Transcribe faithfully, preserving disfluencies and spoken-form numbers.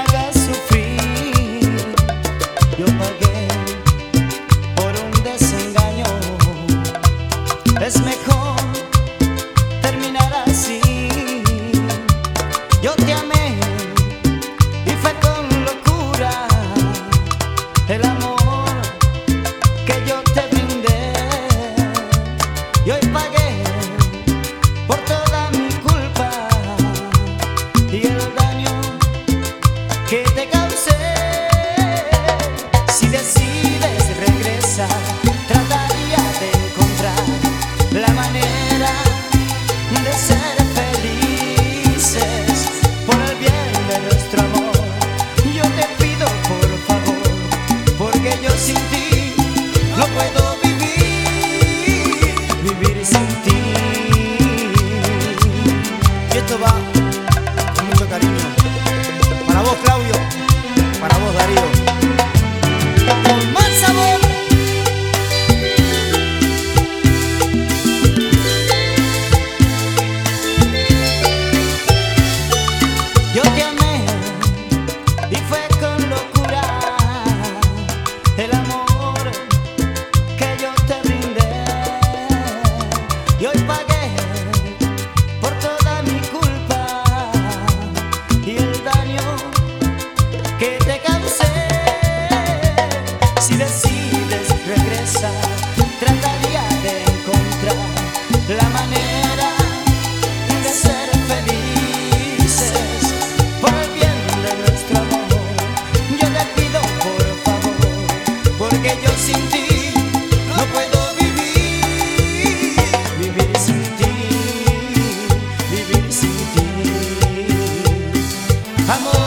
hagas sufrir. Yo pagué por un desengaño. Es mejor terminar así. Yo te amé y fue con locura el amor que yo te brindé. Y hoy pagué por toda mi culpa y el daño que te causé. Si decides regresar, trataría de encontrar la manera de ser felices por el bien de nuestro amor. Yo te pido por favor, porque yo sin ti no puedo vivir, vivir sin ti. Y esto va con mucho cariño para vos, Claudio, para vos, Darío, con más sabor. Yo te amé y fue con locura el amor que yo te brindé. Y hoy pagué por toda mi culpa y el daño que te causé. Si decides regresar, trataría de encontrar la manera de ser felices por el bien de nuestro amor. Yo te pido por favor, porque yo sin ti no puedo vivir, vivir sin ti, vivir sin ti. Amor.